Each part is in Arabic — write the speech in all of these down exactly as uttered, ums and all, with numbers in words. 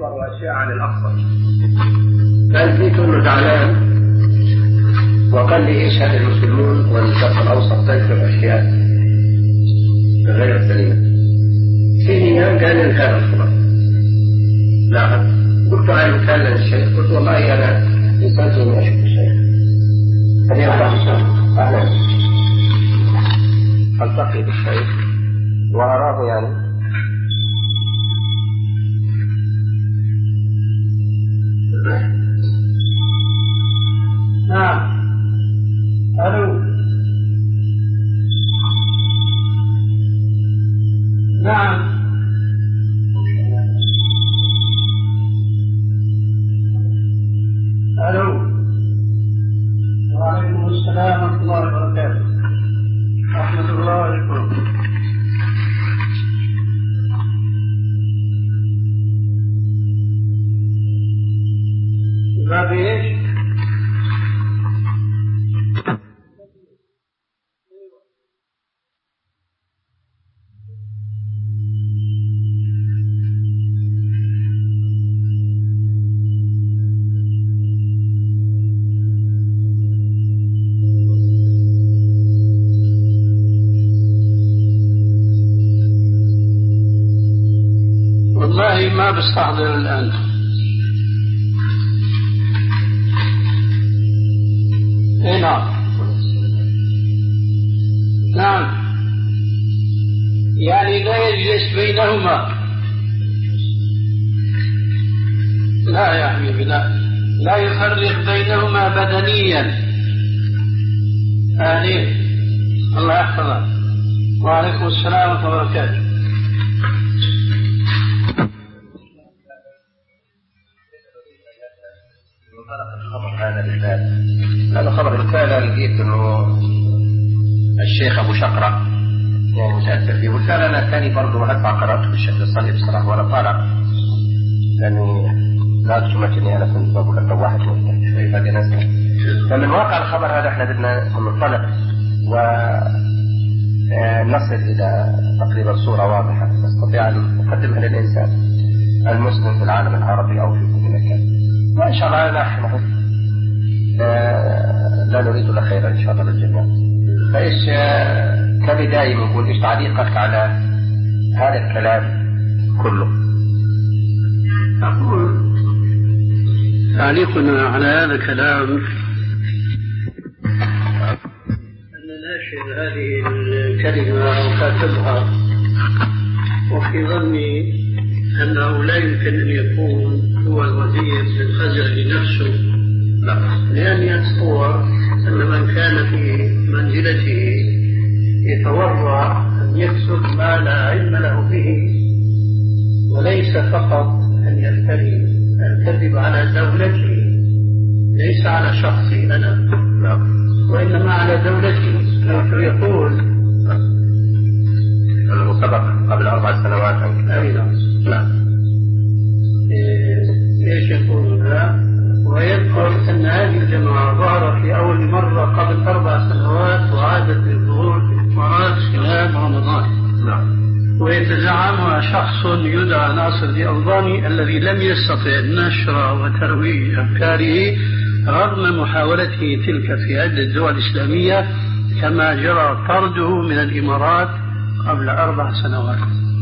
أخبار وأشياء عن الأخبار، فأنت أنه زعلان وقال لي يشهد المسلمون والشرق الأوسط تنشر أشياء غير سليمة. في أيام قال لي كان الخبر. نعم. قلت أنا كان للشيخ، قلت والله أنا إنسان زي ما أشوف الشيخ. هذه أخبار أهلا. ألتقي بالشيخ وأراه يعني نعم. ألو. نعم. ألو. وعليكم السلام ورحمة الله وبركاته. رحمة الله عليكم. باب ايش؟ والله ما بستحضر الآن. اي نعم. نعم، يعني لا يجلس بينهما. لا يا حبيبي، لا لا يفرق بينهما بدنيا. آمين. الله يحفظك. وعليكم السلام ورحمة الله وبركاته. هذا بالذات هذا خبر رسالة لقيت انه الشيخ ابو شقرة يعني متأثر فيه، والرسالة انا ثاني برضه هدفع قرأته بالشكل الصحيح بصراحة وانا طالع، لاني لا تشمتني انا كنت بقول لك واحد مفتح شوي بعدين اسمع. فمن واقع الخبر هذا احنا بدنا ننطلق ونصل الى تقريبا صورة واضحة نستطيع ان نقدمها للانسان المسلم في العالم العربي او في كل مكان، وان شاء الله نحن لا نريد له خيرا إن شاء الله للجميع. فإيش كبداية نقول إيش تعليقك على هذا الكلام كله؟ أقول تعليقنا على هذا الكلام أن ناشر هذه الكلمة أو كاتبها وفي ظني أنه لا يمكن أن يكون هو الوزير بالخزر نفسه، لأني أتصور أن من كان في منزلته يتورع أن يكسب ما لا علم له به، وليس فقط أن يفتري الكذب على دولته، ليس على شخصي أنا وإنما على دولته. يقول أنه سبق قبل أربع سنوات. أيضا لا إيش يقول لا، ويذكر أن هذه الجماعة ظهرت لأول مرة قبل أربع سنوات وعادت للظهور في الإمارات خلال رمضان. نعم. ويتزعمها شخص يدعى ناصر الألباني الذي لم يستطع نشر وترويج أفكاره رغم محاولته تلك في عدة دول إسلامية، كما جرى طرده من الإمارات قبل أربع سنوات.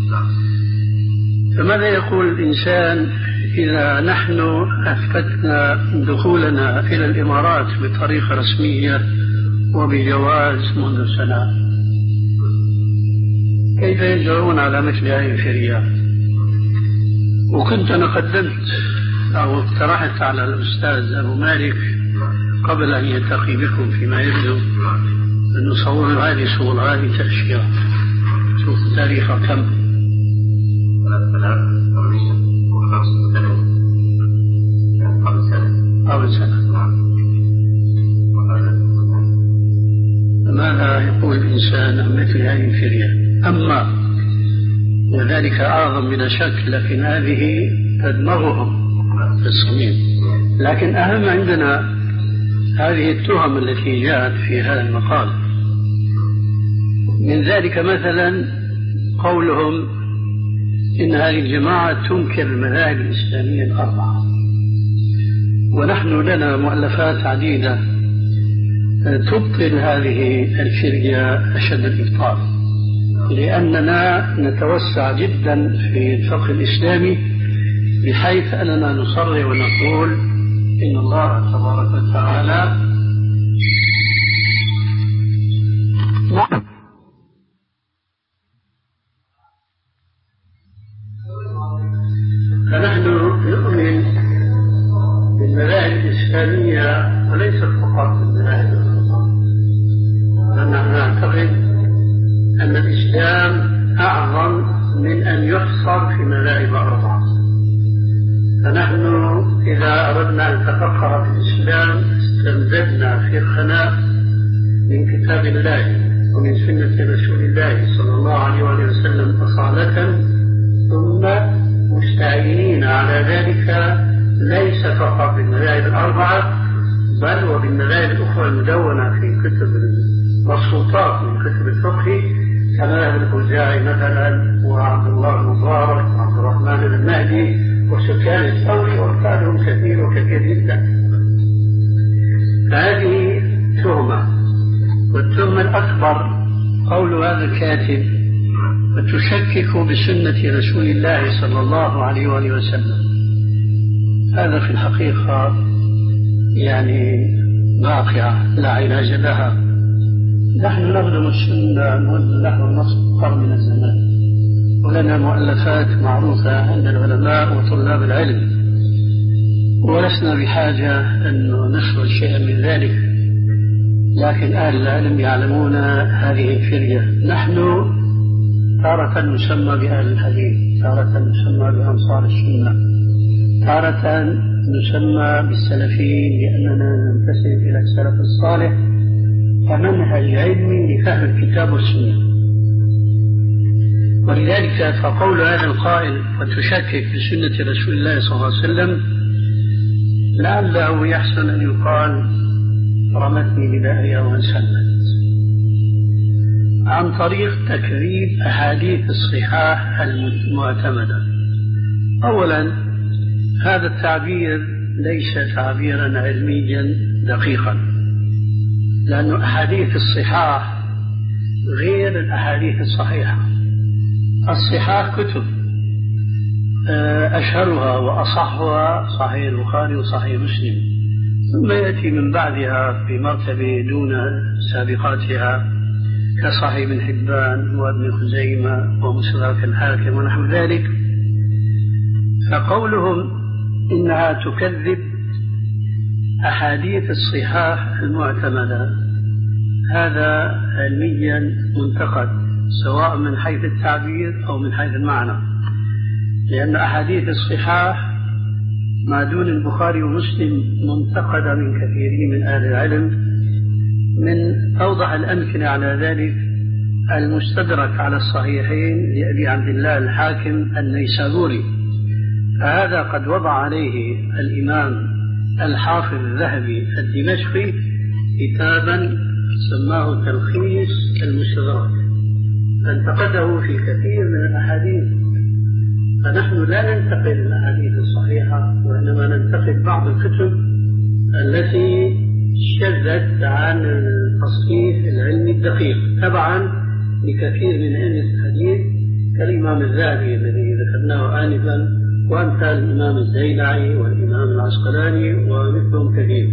فماذا يقول الإنسان إذا نحن أثبتنا دخولنا إلى الإمارات بطريقة رسمية وبجواز منذ سنة؟ كيف يجرؤون على مثل هذه الفريات؟ وكنت أنا قدمت أو اقترحت على الأستاذ أبو مالك قبل أن يلتقي بكم فيما يبدو أن نصور هذه صور هذه أشياء. شوف تاريخها كم؟ قبل سنة. فماذا يقول الإنسان عن مثل هذه الفرية؟ أما وذلك أعظم بلا شك، لكن هذه تدمغهم في الصميم. لكن أهم عندنا هذه التهم التي جاءت في هذا المقال. من ذلك مثلا قولهم إن هذه الجماعة تنكر المذاهب الإسلامية الأربعة، ونحن لنا مؤلفات عديدة تبطل هذه الفرقة أشد الإبطال، لأننا نتوسع جدا في الفقه الإسلامي بحيث أننا نصرح ونقول إن الله تبارك وتعالى فنحن نؤمن بالمذاهب الإسلامية وليس فقط بالمذاهب الأربعة، فنحن نعتقد أن الإسلام أعظم من أن يحصر في مذاهب أربعة. فنحن إذا أردنا أن نتفقه في الإسلام استمددنا فقهنا من كتاب الله ومن سنة رسول الله صلى الله عليه وسلم أصالة، ثم مستعينين على ذلك ليس فقط بالمذاهب الأربعة بل وبالمذاهب الأخرى المدونة في كتب المخصوصات من كتب الفقه كمذهب الأوزاعي مثلا وعبد الله المبارك وعبد الرحمن بن مهدي وسفيان الثوري وأمثالهم كثير وكثير جدا. فهذه تهمة، والتهمة الأكبر قول هذا الكاتب وتشكك بسنة رسول الله صلى الله عليه وآله وسلم. هذا في الحقيقة يعني واقعة لا علاج لها. نحن نخدم السنة منذ نحو نصف قرن من الزمان، ولنا مؤلفات معروفة عند العلماء وطلاب العلم، ولسنا بحاجة أن نشر شيئا من ذلك، لكن أهل العلم يعلمون هذه الفرية. نحن تارة نسمى بأهل الحديث، تارة نسمى بأنصار السنة، تارة نسمى بالسلفيين لأننا ننتسب إلى السلف الصالح كمنهج علمي لفهم الكتاب والسنة. ولذلك فقول هذا القائل وتشكك بسنة رسول الله صلى الله عليه وسلم لعله يحسن أن يقال رمتني بدائها وانسلمت، عن طريق تكذيب أحاديث الصحاح المعتمدة. أولا هذا التعبير ليس تعبيرا علميا دقيقا، لأن أحاديث الصحاح غير الأحاديث الصحيحة. الصحاح كتب أشهرها وأصحها صحيح البخاري وصحيح مسلم، ثم يأتي من بعدها في مرتبة دون سابقاتها كصحيح ابن حبان وابن خزيمة ومستدرك الحاكم ونحو ذلك. فقولهم إنها تكذب أحاديث الصحاح المعتمدة هذا علميا منتقد، سواء من حيث التعبير أو من حيث المعنى، لأن أحاديث الصحاح ما دون البخاري ومسلم منتقدة من كثيرين من أهل العلم. من أوضح الأمثلة على ذلك المستدرك على الصحيحين لأبي عبد الله الحاكم النيسابوري، فهذا قد وضع عليه الإمام الحافظ الذهبي الدمشقي كتابا سماه تلخيص المستدرك، فانتقده في كثير من الأحاديث. فنحن لا ننتقد الأحاديث الصحيحة، وإنما ننتقد بعض الكتب التي شذت عن التصحيح العلمي الدقيق تبعا لكثير من أئمة الحديث كالإمام الذهبي الذي ذكرناه آنفا، وأمثال الإمام الزيلعي والإمام العسقلاني ومثلهم كثير.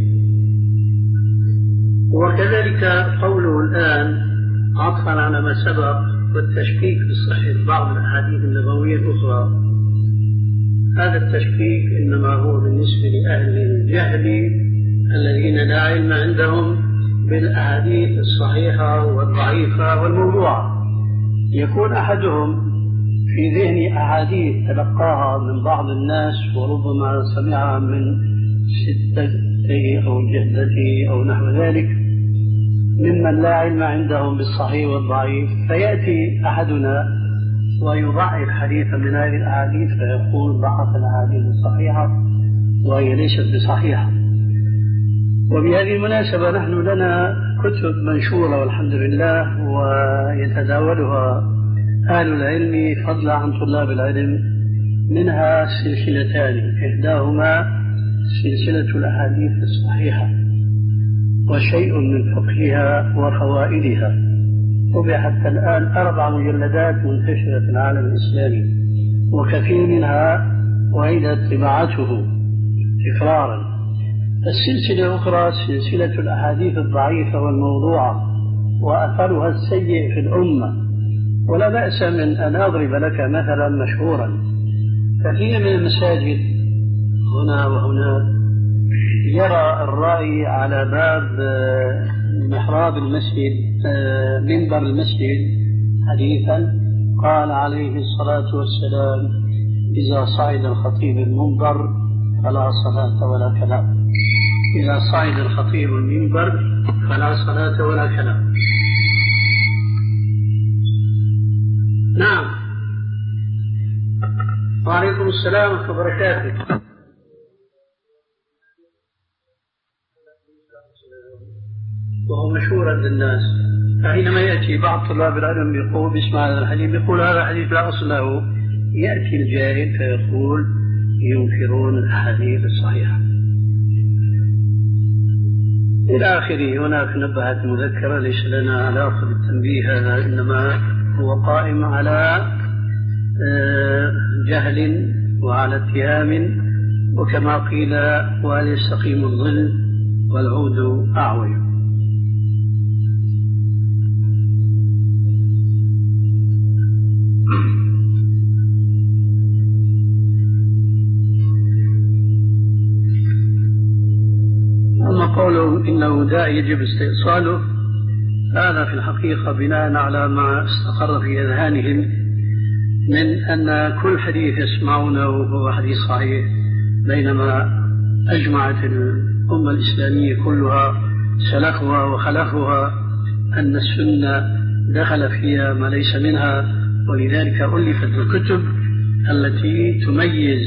وكذلك قوله الآن عطفا على ما سبق والتشكيك بصحة بعض الأحاديث النبوية الأخرى، هذا التشكيك إنما هو بالنسبة لأهل الجهل الذين لا علم عندهم بالأحاديث الصحيحة والضعيفة والموضوعة. يكون أحدهم في ذهن أحاديث تلقاها من بعض الناس وربما سمعها من ستته أو جدته أو نحو ذلك ممن لا علم عندهم بالصحيح والضعيف، فيأتي أحدنا ويضعف حديثا من هذه الأحاديث فيقول ضعف الأحاديث الصحيحة وهي ليست بصحيحة. وبهذه المناسبة نحن لنا كتب منشورة والحمد لله ويتداولها أهل العلم فضلا عن طلاب العلم منها سلسلتان، إحداهما سلسلة الأحاديث الصحيحة وشيء من فقهها وفوائدها، طبع حتى الآن أربع مجلدات منتشرة في العالم الإسلامي، وكثير منها وعيدت طباعته تكرارا. السلسلة الأخرى سلسلة الأحاديث الضعيفة والموضوعة وأثرها السيء في الأمة، ولا بأس من أن أضرب لك مثلا مشهورا. كثير من المساجد هنا وهنا يرى الرأي على باب محراب المسجد منبر المسجد حديثا قال عليه الصلاة والسلام: إذا صعد الخطيب المنبر فلا صلاة ولا كلام. إذا صعد الخطيب المنبر فلا صلاة ولا كلام. نعم. وعليكم السلام ورحمة الله وبركاته. وهو مشهور عند الناس، فحينما يأتي بعض طلاب العلم يقول باسم هذا الحديث يقول هذا الحديث لا أصل له، يأتي الجاهل فيقول ينكرون الأحاديث الصحيحة إلى آخره. هناك نبهات مذكرة ليس لنا علاقة بالتنبيه هذا، إنما هو قائم على جهل وعلى اتهام، وكما قيل وهل يستقيم الظل والعود أعوج. أما قوله إنه داء يجب استئصاله، هذا في الحقيقة بناء على ما استقر في أذهانهم من أن كل حديث يسمعونه هو حديث صحيح، بينما أجمعت الأمة الإسلامية كلها سلفها وخلفها أن السنة دخل فيها ما ليس منها، ولذلك ألفت الكتب التي تميز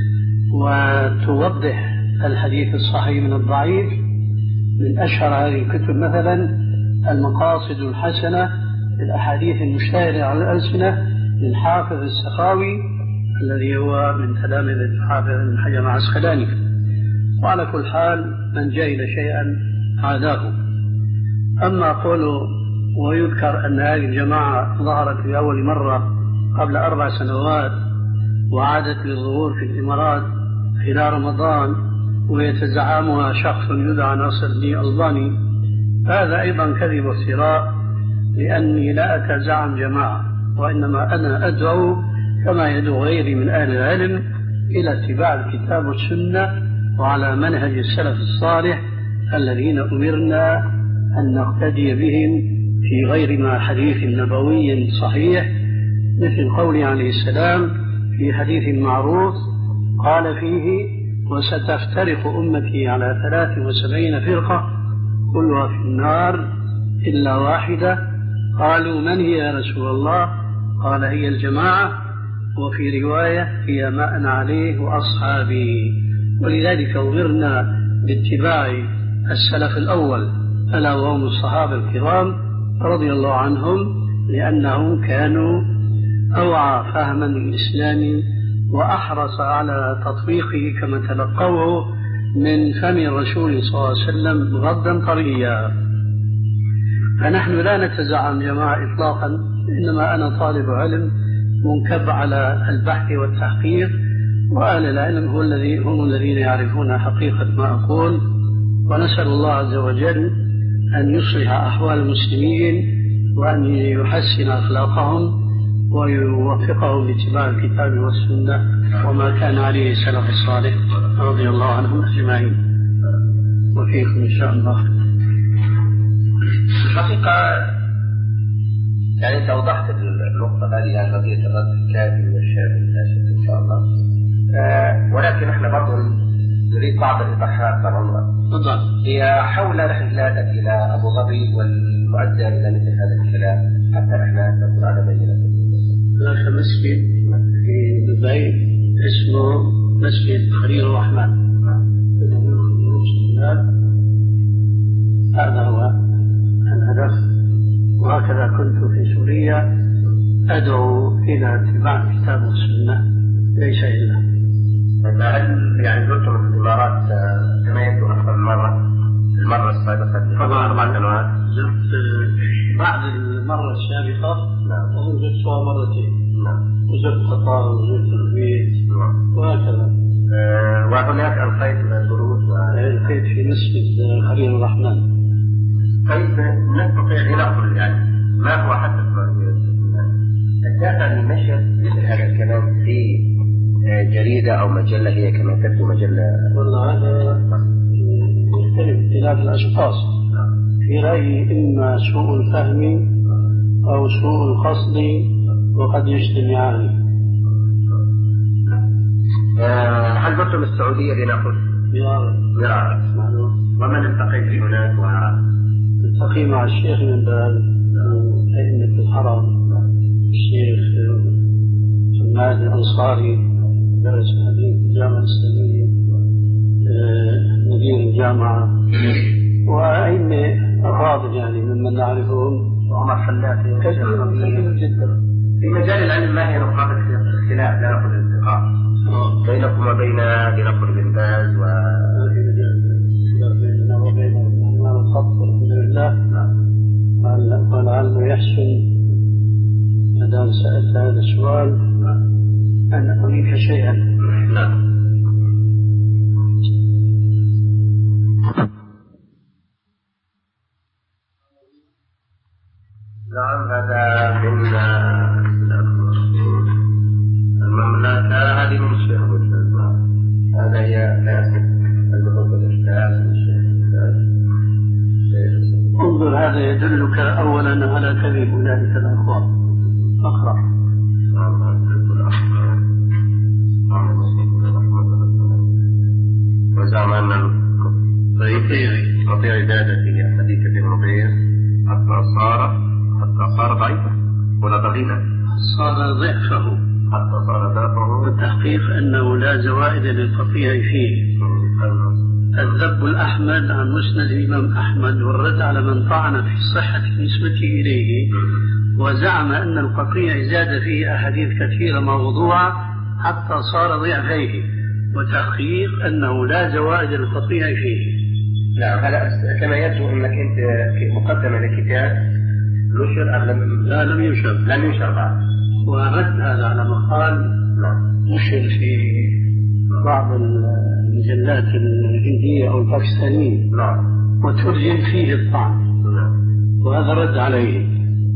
وتوضح الحديث الصحيح من الضعيف. من أشهر هذه الكتب مثلا المقاصد الحسنة للأحاديث المشتهرة على الألسنة للحافظ السخاوي الذي هو من تلامذة الحافظ ابن حجر العسقلاني. وعلى كل حال من جهل شيئا عاداه. أما قوله ويذكر أن هذه الجماعة ظهرت في أول مرة قبل أربع سنوات وعادت للظهور في الإمارات خلال رمضان ويتزعمها شخص يدعى ناصر الدين الألباني، هذا أيضا كذب وافتراء، لأني لا أتزعم جماعة، وإنما أنا أدعو كما يدعو غيري من أهل العلم إلى اتباع الكتاب والسنة وعلى منهج السلف الصالح الذين أمرنا أن نقتدي بهم في غير ما حديث نبوي صحيح، مثل قوله عليه السلام في حديث معروف قال فيه: وستفترق أمتي على ثلاث وسبعين فرقة كلها في النار إلا واحدة. قالوا من هي يا رسول الله؟ قال هي الجماعة، وفي رواية هي ما أنا عليه وأصحابي. ولذلك أمرنا باتباع السلف الأول ألا وهم الصحابة الكرام رضي الله عنهم، لأنهم كانوا أوعى فهما للإسلام وأحرص على تطبيقه كما تلقوه من فم الرسول صلى الله عليه وسلم غضا طريا. فنحن لا نتزعم جماعة إطلاقا، إنما أنا طالب علم منكب على البحث والتحقيق، وأهل العلم هو الذي هم الذين يعرفون حقيقة ما أقول. ونسأل الله عز وجل أن يصلح أحوال المسلمين وأن يحسن أخلاقهم ويوفقهم لاتباع الكتاب والسنة وما كان عليه السلف الصالح رضي الله عنهم أجمعين، وفيكم إن شاء الله. الحقيقة يعني أنت أوضحت النقطة هذه عن قضية الرد الكافي والشافي الناس إن شاء الله، آه ولكن احنا برضو نريد بعض الإيضاحات طبعا. تفضل. هي حول رحلاتك إلى أبو ظبي والمؤدى إلى مثل هذا الكلام حتى احنا نكون على بينة. هناك مسجد في دبي اسمه مسجد خليل الرحمن، هذا هو الهدف. وهكذا كنت في سوريا أدعو إلى اتباع الكتاب والسنة ليس إلا. هل يعني زرتم الإمارات كما يبدو أكثر من مرة المرة السابقة قبل أربع سنوات؟ زرت بعد المرة السابقة. نعم. وزرتها مرتين. نعم. وزرت قطر وزرت الكويت. نعم. وهكذا. أه وهناك ألقيت دروس ألقيت في مسجد خليل الرحمن. طيب نستطيع أن نقول يعني ما هو حتى الدافع للنشر مثل هذا الكلام في جريدة أو مجلة هي كما تبدو مجلة؟ والله هذا يختلف اختلاف الأشخاص. في رأيي إما سوء الفهم أو سوء القصد وقد يجتمعان. هل زرتم السعودية لنقل؟ نعم. ومن التقيت هناك؟ التقي مع الشيخ من باب أئمة الحرم، الشيخ حماد الأنصاري درس حديث في الجامعة الإسلامية، مدير الجامعة، وأئمة أفاضل يعني ممن نعرفهم. عمر حلاتي كثير جدا. في مجال العلم ما هي نقاط الاختلاف لا نقول الالتقاء بينكم وبين لنقل بن باز و بيننا وبين الإمام الخط والحمد لله. ولعله يحسن ما دام سألت هذا السؤال أن أضيف شيئا. نعم. نعم هذا من المملكة هذه من الشيخ هذا هي ناسك البحوث الإشكال. انظر هذا يدلك أولا على كذب أولئك الأخوان. أقرأ. وزعم أن القطيع زاد في حديث ابن ربيع حتى صار حتى صار ضعيفا ولا ضغينا صار ضعفه حتى صار ضعفه. والتحقيق أنه لا زوائد للقطيع فيه. الذب الأحمد عن مسند الإمام أحمد والرد على من طعن في صحة نسبته إليه، وزعم أن القطيع زاد فيه أحاديث كثيرة موضوعة حتى صار ضعفيه، وتحقيق أنه لا زوائد للقطيع فيه. نعم هذا كما يبدو أنك أنت مقدمة لكتاب نشر أم لم لا لم ينشر لم ينشر بعد، ورد هذا على مقال نشر في بعض المجلات الهندية أو الباكستانية. نعم. وترجم فيه الطعن. نعم. وهذا رد عليه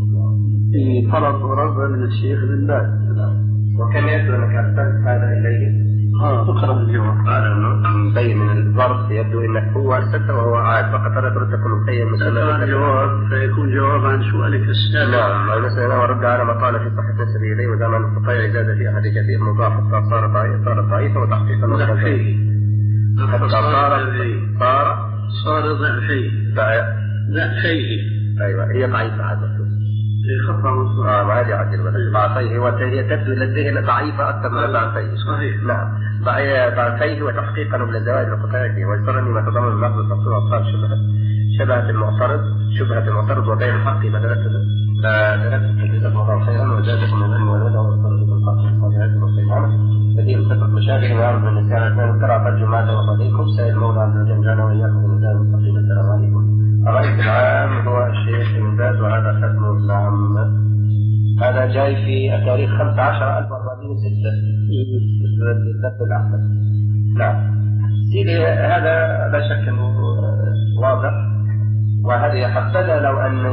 في طلب ورد من الشيخ بن باز. وكم يبدو أنك أرسلت هذا إليه؟ آه اقرأ الجواب. قال إنه مبين من الظرف يبدو أنك هو أرسلته وهو عاد فقط أنا ترد تكون مبين مثلا الجواب فيكون جواب عن سؤالك السابق. نعم مثلا ورد على مقالة في صحة نسبه إليه وزعم أن القطيع زاد في أحد كثير مضاف حتى صار ضعيفا صار ضعيفا وتحقيقا ضعفيه حتى صار صار صار ضعفيه ضعفيه. أيوة هي ضعيفة هذا خطأ مصدر. آه ما هذه عدل ضعفيه وهي تبدو إلى الذهن ضعيفة أكثر من ضعفيه. صحيح. نعم ضعفيه وتحقيقا من زوائد القطيع فيه. ويسرني ما تضمن اللفظ التصوير أطفال شبهة شبهة المعترض شبهة المعترض وبين الحق مدرسة درست تجد الله خيرا وزادكم من العلم والهدى والصلاة بالحق والصالحات والصيام الذي يلتفت مشابه ويعرض من النسيان اثنان ترى فالجمعة وصديقكم سيد المولى عز وجل جانا وإياكم من الدار المستقيم. السلام عليكم. الرئيس العام هو الشيخ بن باز وهذا ختم نعم. هذا جاي في التاريخ خمسة عشر ألف وأربعمائة وستة مثل الذب الأحمد. نعم سيدي هذا لا شك أنه واضح. وهذه حبذا لو أن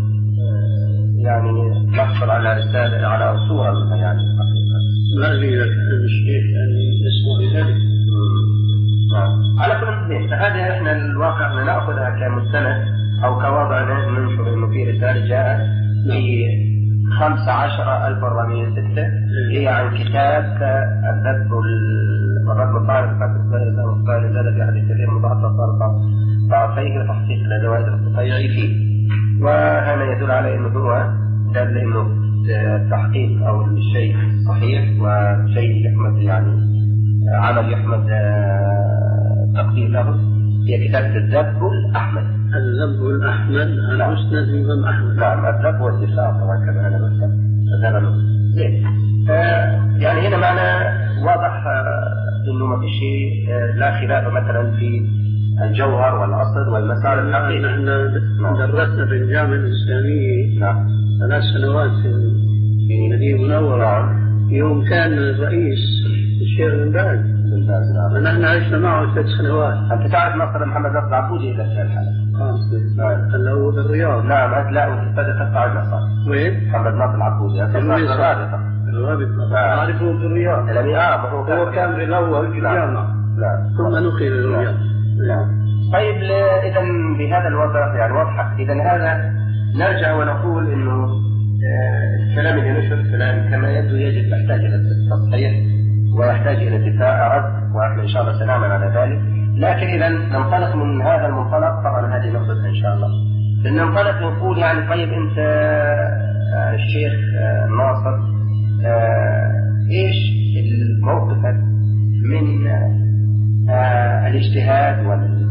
يعني نحصل على رسالة على صورة منها يعني حقيقة. ما أريد الشيخ يعني يسمع بذلك. نعم على كل حال فهذا احنا الواقع نأخذها كمستند أو كوضع ننشر إنه في رسالة جاءت في خمسة عشر ألف وأربعمائة وستة هي عن كتاب الذب والرد الطائر الطائر زاد في حديث كثير مضاعف صار ضعفيه وتحقيق لزوائد القطيع فيه. وهذا يدل على إنه هو دل إنه التحقيق أو الشيء صحيح وشيء يحمد يعني عمل يحمد تقدير له هي كتابة الذب الأحمد. الذب الأحمد عن مسند الإمام أحمد. نعم الذب والدفاع طبعا كما أنا مثلا هذا زين. يعني هنا معنى واضح انه ما فيش لا خلاف مثلا في الجوهر والاصل والمسار الحقيقي. نحن درسنا في الجامعه الاسلاميه نعم ثلاث سنوات في المدينه المنوره. يوم كان الرئيس الشيخ بن باز ونحن عشنا معه ثلاث سنوات. انت تعرف مثلا محمد ناصر العبودي اذا كان الحالة اه اللي هو بالرياض. نعم لا وابتدى تقطع صح. وين؟ محمد ناصر العبودي الرابطه الرابطه اعرفه بالرياض. اه هو كان في الاول في الجامعه لا ثم نقل الى الرياض. طيب اذا بهذا الوضع يعني واضحه. اذا هذا نرجع ونقول انه الكلام اللي نشر كلام كما يبدو يجب يحتاج الى التصحيح ويحتاج الى دفاع رد، واحنا ان شاء الله سنعمل على ذلك. لكن اذا ننطلق من هذا المنطلق، طبعا هذه نقطه ان شاء الله ننطلق ونقول يعني طيب انت الشيخ ناصر ايش موقفك من الاجتهاد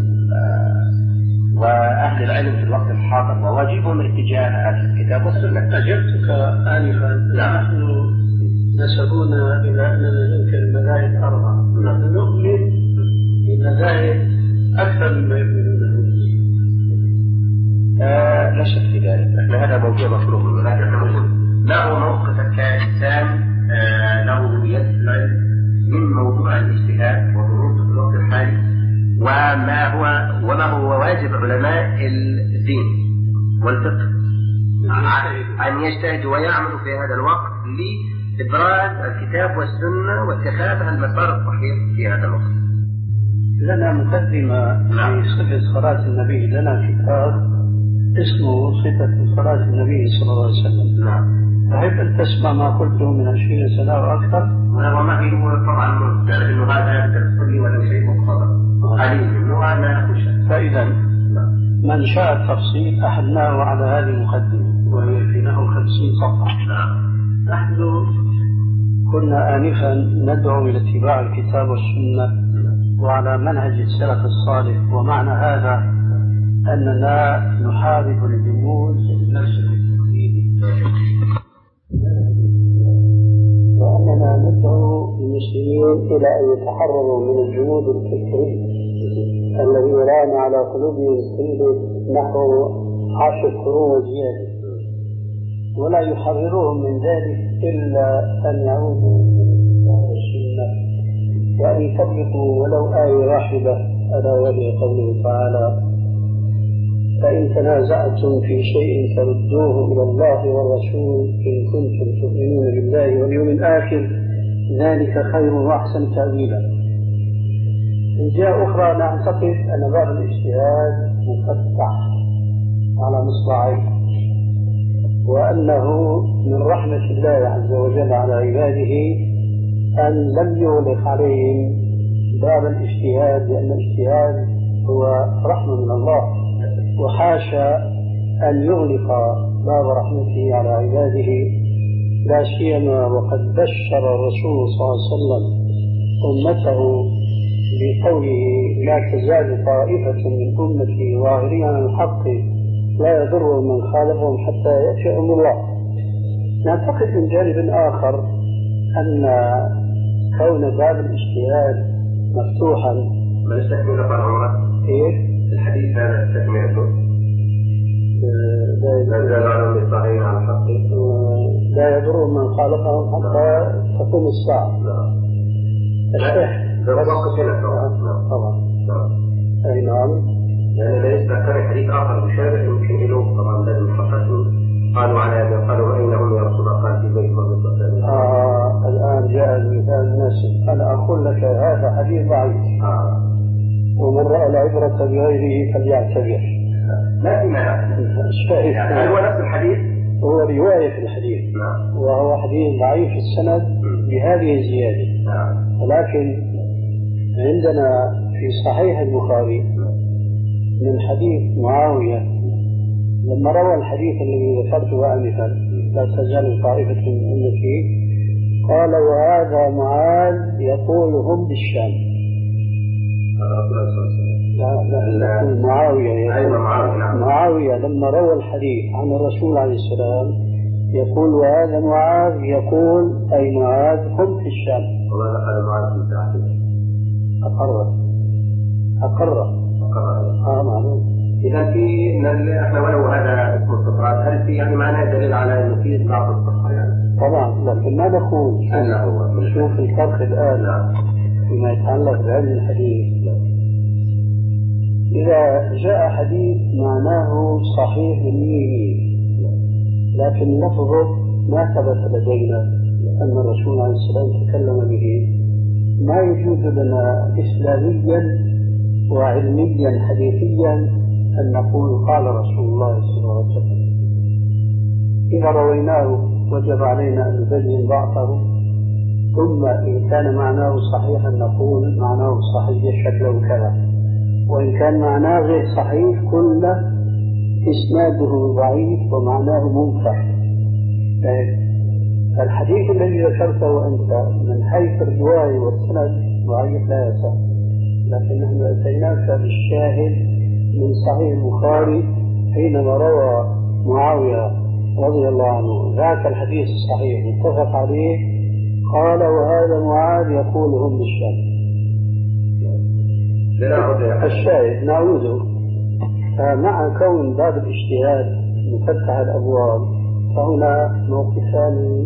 واهل العلم في الوقت الحاضر وواجبهم اتجاه الكتاب والسنه؟ اجبتك انفا. نحن نسبونا الى اننا ننكر المذاهب الاربعه. نحن نؤمن بالمذاهب اكثر مما يؤمنون. آه لا شك في ذلك. احنا هذا موضوع مفروغ منه. لكن احنا نقول ما هو موقفك كانسان آه له يد في العلم من موضوع الاجتهاد وظروفه في الوقت الحالي، وما هو وما هو واجب علماء الدين والفقه أن يجتهدوا ويعملوا في هذا الوقت لإبراز الكتاب والسنة واتخاذ المسار الصحيح في هذا الوقت. لنا مقدمة في صفة صلاة النبي. لنا كتاب اسمه صفة صلاة النبي صلى الله عليه وسلم. نعم. أحب أن تسمع ما قلته من عشرين سنة وأكثر. وما هي طبعا تعرف إنه هذا تدخل لي ولا شيء مختصر. عليم وأنا أخش. فإذا من شاء التفصيل أحدناه على هذه المقدمة وهي في نحو خمسين صفحة. نحن كنا آنفا ندعو إلى اتباع الكتاب والسنة وعلى منهج السلف الصالح، ومعنى هذا أننا نحارب الجمود النفس التقليدي، وأننا ندعو المسلمين إلى أن يتحرروا من الجمود الفكري الذي يران على قلوبهم نحو عشر قرون وزيادة، ولا يحررهم من ذلك إلا أن يعودوا إلى السنة وأن يطبقوا ولو آية واحدة على وجه قوله تعالى: فإن تنازعتم في شيء فردوه إلى الله والرسول إن كنتم تؤمنون بالله واليوم الآخر ذلك خير وأحسن تأويلا. من جهة أخرى نعتقد أن باب الاجتهاد مفتح على مصراعيه، وأنه من رحمة الله عز وجل على عباده أن لم يغلق عليهم باب الاجتهاد، لأن الاجتهاد هو رحمة من الله، وحاشا أن يغلق باب رحمته على عباده، لا سيما وقد بشر الرسول صلى الله عليه وسلم أمته بقوله: لا تزال طائفة من أمتي ظاهرين على الحق لا يضرهم من خالفهم حتى يأتي أمر الله. نعتقد من جانب آخر أن كون باب الاجتهاد مفتوحا من استكمل فرعونه إيه؟ الحديث هذا استكملته لا يزال على الصحيح على الحق لا يضرهم من خالفهم حتى تقوم الساعة. لا بالوقت هنا طبعا. أي نعم. يعني لا يستكمل حديث آخر مشابه يمكن له طبعا لازم فقط قالوا على ما قالوا أين هم يا رسول الله؟ قال في بيت الله. آه الآن جاء المثال الناسب. أنا أقول لك هذا حديث ضعيف. آه. ومن رأى العبرة بغيره فليعتبر. لا فيما يعني هو نفس الحديث، هو رواية في الحديث. نعم. وهو حديث ضعيف السند بهذه الزيادة. نعم. ولكن عندنا في صحيح البخاري من حديث معاوية لما روى الحديث الذي ذكرته آنفا: لا تزال طائفة من أمتي، قال: وهذا معاذ يقول هم بالشام. لا لا لا معاوية يقول. معاوية لما روى الحديث عن الرسول عليه السلام يقول وهذا معاذ يقول أي معاذ هم في الشام. وماذا قال معاذ في التعقيد؟ أقر أقر أقر آه معلوم. إذا في إحنا ولو هذا اسم الصفات هل في يعني معناه دليل على إنه في بعض الصفات يعني؟ طبعا، لكن ما نقول نشوف الفرق الآن فيما يتعلق بعلم الحديث. إذا جاء حديث معناه صحيح بالمية لكن لفظه ما ثبت لدينا أن الرسول عليه السلام تكلم به، ما يجوز لنا إسلاميا وعلميا حديثيا أن نقول قال رسول الله صلى الله عليه وسلم. إذا رويناه وجب علينا أن نبين ضعفه، ثم إن كان معناه صحيحا نقول معناه صحيح شكله كذا، وإن كان معناه غير صحيح قلنا إسناده ضعيف ومعناه منكر. فالحديث الذي ذكرته أنت من حيث الرواية والسند ضعيف لا يصح، لكن نحن أتيناك بالشاهد من صحيح البخاري حينما روى معاوية رضي الله عنه ذاك الحديث الصحيح متفق عليه، قال وهذا معاذ يقول هم بالشام. الشاهد نعوده. فمع كون باب الاجتهاد مفتح الأبواب فهنا موقفان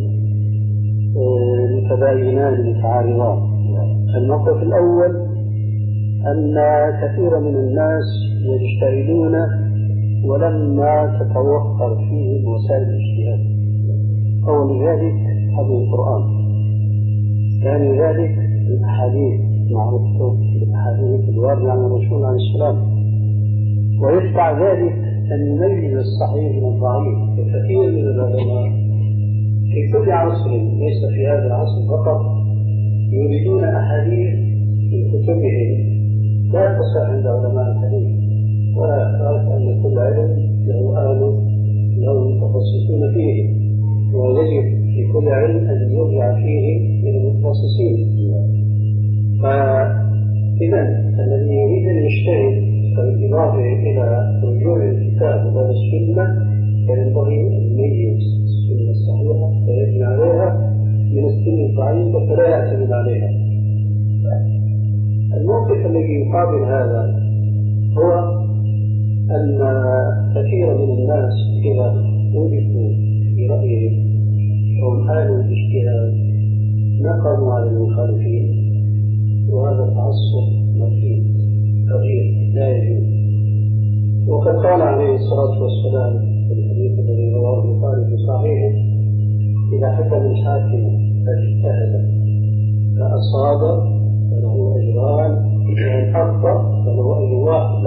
متباينان متعارضان. الموقف الأول أن كثير من الناس يجتهدون ولما تتوفر فيهم وسائل الاجتهاد، أول ذلك حديث القرآن، ثاني ذلك الأحاديث معرفته بالأحاديث الواردة عن الرسول عليه السلام، ويتبع ذلك أن يميز الصحيح من الضعيف. كثير من العلماء في كل عصر ليس في هذا العصر فقط يريدون أحاديث في كتبهم لا تصح عند علماء الحديث، ولا يعرف أن كل علم له أهل له متخصصون فيه، ويجب في كل علم أن يرجع فيه إلى المتخصصين. فإذا الذي يريد أن يجتهد بالإضافة إلى رجوع الكتاب وباب السنة فينبغي أن يميز السنة الصحيحة فيجمع عليها من السنة الضعيفة فلا يعتمد عليها. الموقف الذي يقابل هذا هو أن كثير من الناس إذا وجدوا في رأيهم هم أهل الاجتهاد نقموا على المخالفين، وهذا التعصب مفيد تغيير لا يجوز. وقد قال عليه الصلاة والسلام في الحديث الذي رواه البخاري في صحيحه إذا حكم الحاكم فاجتهد فأصاب فله أجران وإن أخطأ فله أجر واحد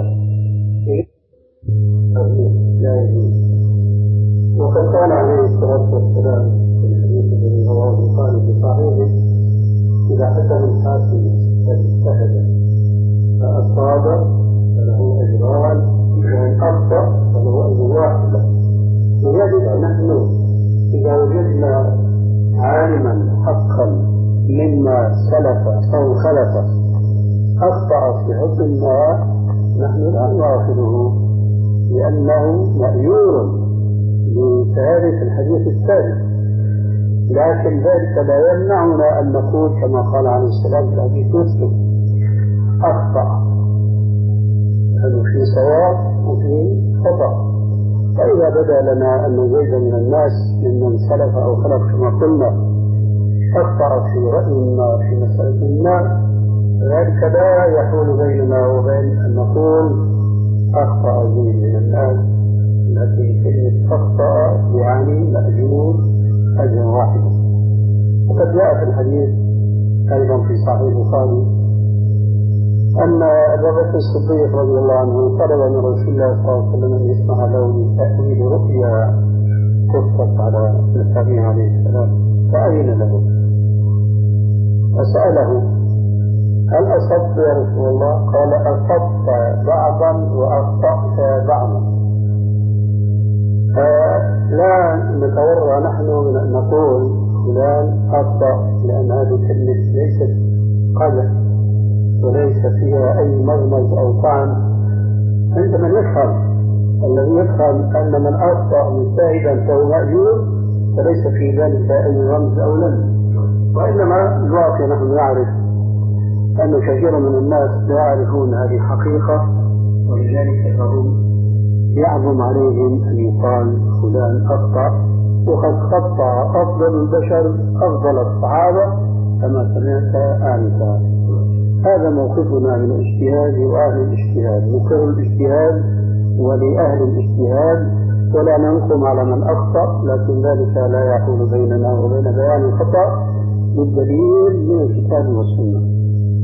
لا يجوز. وقد قال عليه الصلاة والسلام في الحديث الذي رواه البخاري في صحيحه إذا حكم الحاكم فاجتهد فأصاب فله أجران وإن أخطأ فله أجر واحد. لذلك نحن إذا وجدنا عالما حقا مما سلف أو خلف أخطأ في حكم ما نحن لا نأخذه لأنه مأيور بشهادة الحديث الثالث، لكن ذلك لا يمنعنا أن نقول كما قال عليه السلام في الحديث مسلم أخطأ، هذا في صواب وفي خطأ. فإذا بدا لنا أن زيد من الناس ممن سلف أو خلف كما قلنا أخطأ في رأي ما في مسألة ما، ذلك لا يحول بيننا وبين أن نقول أخطأ زيد من الناس، لكن كلمة أخطأ يعني مأجور أجر واحد. وقد جاء في الحديث أيضا في صحيح البخاري أن أبا بكر الصديق رضي الله عنه طلب من رسول الله صلى الله عليه وسلم أن يسمح له بتأويل رؤيا قصت على النبي عليه السلام، فأذن له فسأله هل أصبت يا رسول الله؟ قال أصبت بعضا وأخطأت بعضا. فلا نتورع نحن من أن نقول فلان أخطأ، لأن هذه كلمة ليست قدح وليس فيها أي مغمز أو طعن عند من يفهم. الذي يفهم أن من أخطأ مجتهدا فهو مأجور، فليس في ذلك أي رمز أو لم، وإنما الواقع نحن نعرف أن كثيرا من الناس لا يعرفون هذه الحقيقة، ولذلك فهم يعظم عليهم أن يقال فلان أخطأ، وقد خطأ أفضل البشر أفضل الصحابة كما سمعت آنفا. هذا موقفنا من الاجتهاد وأهل الاجتهاد، نكر الاجتهاد ولأهل الاجتهاد، ولا ننقم على من أخطأ، لكن ذلك لا يحول بيننا وبين بيان الخطأ بالدليل من الكتاب والسنة.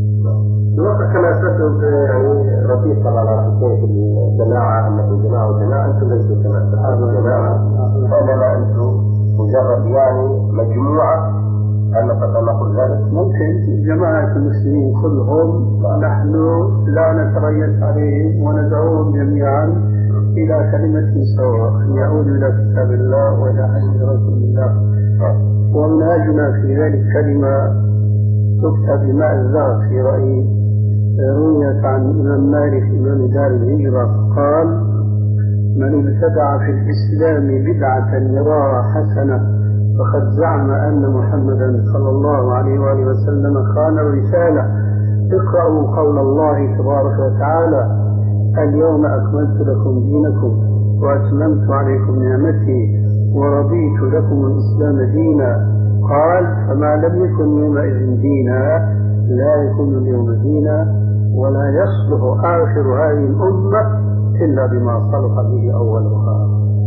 الواقع كما أسلتم يعني رفيق طبعا على حكاية الجماعة، أنكم جماعة وجماعة، أنتم ليسوا كما أسلتم جماعة، وإنما أنتم مجرد يعني مجموعة، هل نستطيع نقول ذلك؟ ممكن جماعة المسلمين كلهم نحن لا نتريث عليهم وندعوهم جميعا إلى كلمة سواء، أن يعودوا إلى كتاب الله وإلى حديث رسول الله. ومنهاجنا في ذلك كلمة تكتب بماء الذهب في رأيي، رويت عن الإمام مالك إمام دار الهجرة قال: من ابتدع في الإسلام بدعة يراها حسنة فقد زعم أن محمدا صلى الله عليه وآله وسلم خان الرسالة. اقرأوا قول الله تبارك وتعالى: اليوم أكملت لكم دينكم وأتممت عليكم نعمتي ورضيت لكم الإسلام دينا. قال: فما لم يكن يومئذ دينا لا يكون اليوم دينا، ولا يصلح آخر هذه الأمة إلا بما صلح به أولها.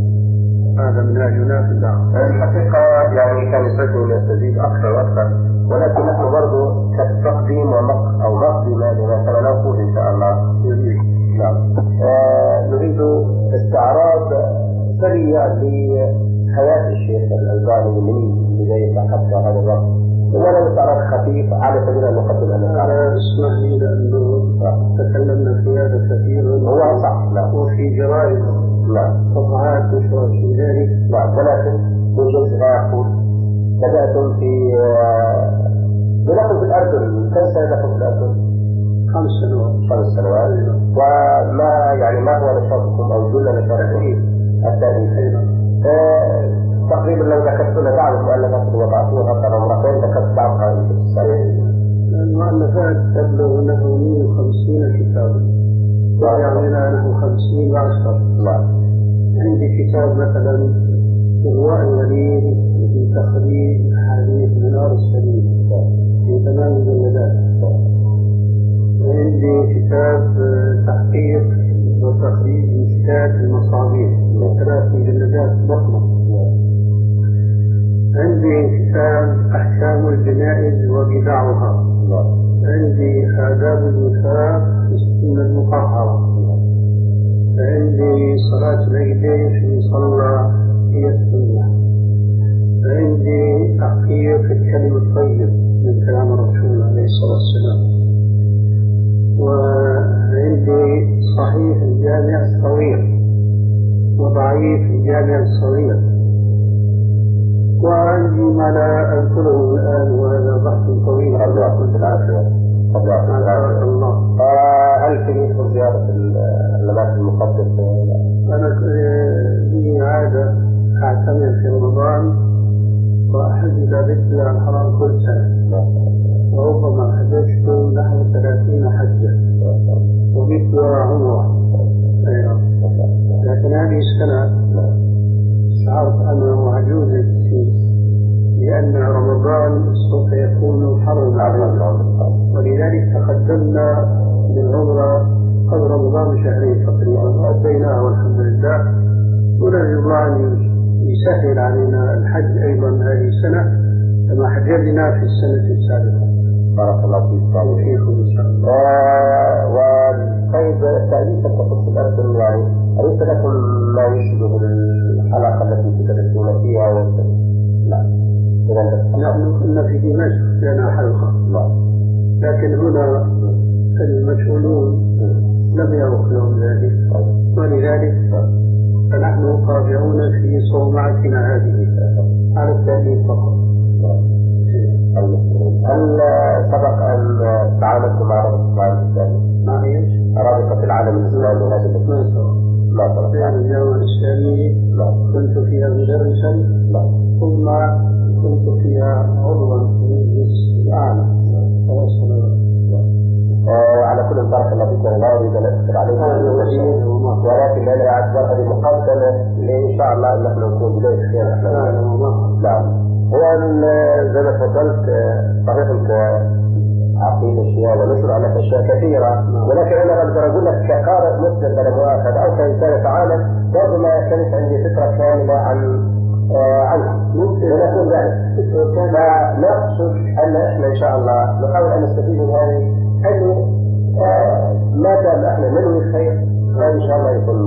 هذا منهجنا في الدعوة. الحقيقة يعني كان يسعدني أن يستزيد أكثر وأكثر، ولكن نحن برضو كتقديم ومق أو مقدمة لما سنقول إن شاء الله. نعم. آه نريد استعراض سريع لحياة الشيخ الألباني من بداية حتى هذا الوقت، ولا استعراض خفيف على سبيل أن نقدم أنا اسمح لي لأنه تكلمنا في هذا كثيرا، هو صح. نعم. وفي جرائد نعم صفحات نشرت في ذلك. نعم. ولكن يوجد ما يقول بدأتم في بلقب في الأردن، كم سنة لكم في الأردن؟ خمس سنوات. خمس سنوات. وما يعني ما هو نشاطكم أو جل نشاطكم التاريخي؟ آه تقريبا لو ذكرت لنا بعض المؤلفات وضعتوها حتى لو مرتين ذكرت بعضها في السنة. المؤلفات تبلغ نحو مئة وخمسين كتابا، يعني نحو خمسين وعشر. نعم. عندي كتاب مثلا إغواء الغليل في تخريج حديث منار السبيل في ثمان مجلدات. عندي كتاب تحقيق وتخريج مشكات المصابيح من ثلاث مجلدات ضخمة. عندي كتاب أحكام الجنائز وبدعها. عندي آداب الزفاف في السنة المطهرة. عندي صلاة العيدين في مصلى هي السنة. عندي تحقيق الكلم الطيب من كلام الرسول عليه الصلاة والسلام. وعندي صحيح الجامع الصغير وضعيف الجامع الصغير. وعندي ما لا أذكره الآن وهذا بحث طويل. الله كل العافية. الله. هل تريد زيارة الأماكن المقدسة؟ أنا لي عادة أعتمر في رمضان وأحج إلى بيت الله الحرام كل سنة، وربما حججت نحو ثلاثين حجة وبيت عمرة. لكن هذه السنة شعرت أنا وعجوز لأن رمضان سوف يكون حرم علينا، ولذلك تقدمنا بالعمرة قبل رمضان بشهرين تقريبا وأديناها والحمد لله، ونرجو الله أن يسهل علينا الحج أيضا هذه السنة كما حججنا في السنة السابقة. بارك الله فيك وفيكم إن شاء الله. وطيب تأليف التقص الأردن يعني أليس لكم ما يشبه الحلقة التي تدرسون فيها؟ لا. نحن كنا في دمشق لنا حلقة، لكن هنا المسؤولون لم يروا لهم ذلك، ولذلك فنحن قادرون في صومعتنا هذه على التأليف فقط. هل سبق أن تعاملتم مع رابطة العالم الإسلامي؟ مع إيش؟ رابطة العالم الإسلامي هذه ما سبق. لا سبق. يعني الجامعة الإسلامية كنت فيها مدرسا ثم كنت فيها عضوا في المجلس الأعلى. على كل بارك الله فيكم، لا أريد أن أكثر عليكم الجديد، ولكن أنا أعتبر هذه مقدمة إن شاء الله أن نحن نكون بداية خير. نعم. هو زي ما تفضلت صحيح أنت أعطيت أشياء ونشر على أشياء كثيرة، ولكن أنا أقدر أقول لك كقارئ مسلم بلا مؤاخذة أو كإنسان يتعامل برضه ما كانت عندي فكرة كاملة عن عنه، ونكون ذلك. فنقصد أن إحنا إن شاء الله نحاول أن نستفيد من هذه، أنه ما دام إحنا ننوي الخير فإن شاء الله يكون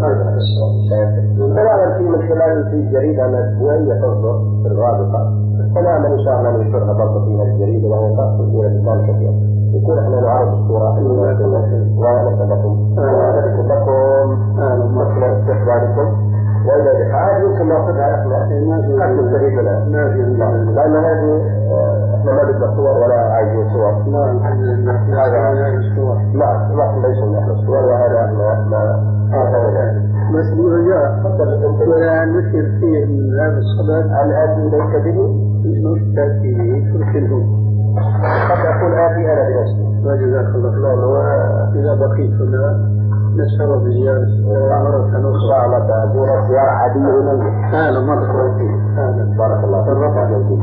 طبعا في من خلال في الجريدة الأسبوعية تصدر في الرابطة، فنعمل إن شاء الله ننشرها برضه فيها الجريدة، وهي تصل إلى لسان كثير. يكون إحنا نعرض الصورة ونسأل لكم ونسأل لكم مثل استقبالكم، وإذا بحاجة يمكن نأخذها إحنا أكثر جريدة لأن هذه إحنا ما بدنا صور ولا عايزين صور. لا الحمد لله هذا الصور. لا نحن ليس نحن الصور، وهذا ما ما مسؤول جاء حتى ولا نشر فيه من هذا الصدد الآتي ليس به نشتى فيه تركنه قد أكون آتي أنا بنفسي. وجزاك الله خيرا. وإذا بقيت هنا نسأل بزيارة مرة أخرى إن شاء الله تزور زيارة عادية. هذا مرة هذا بارك الله فيك.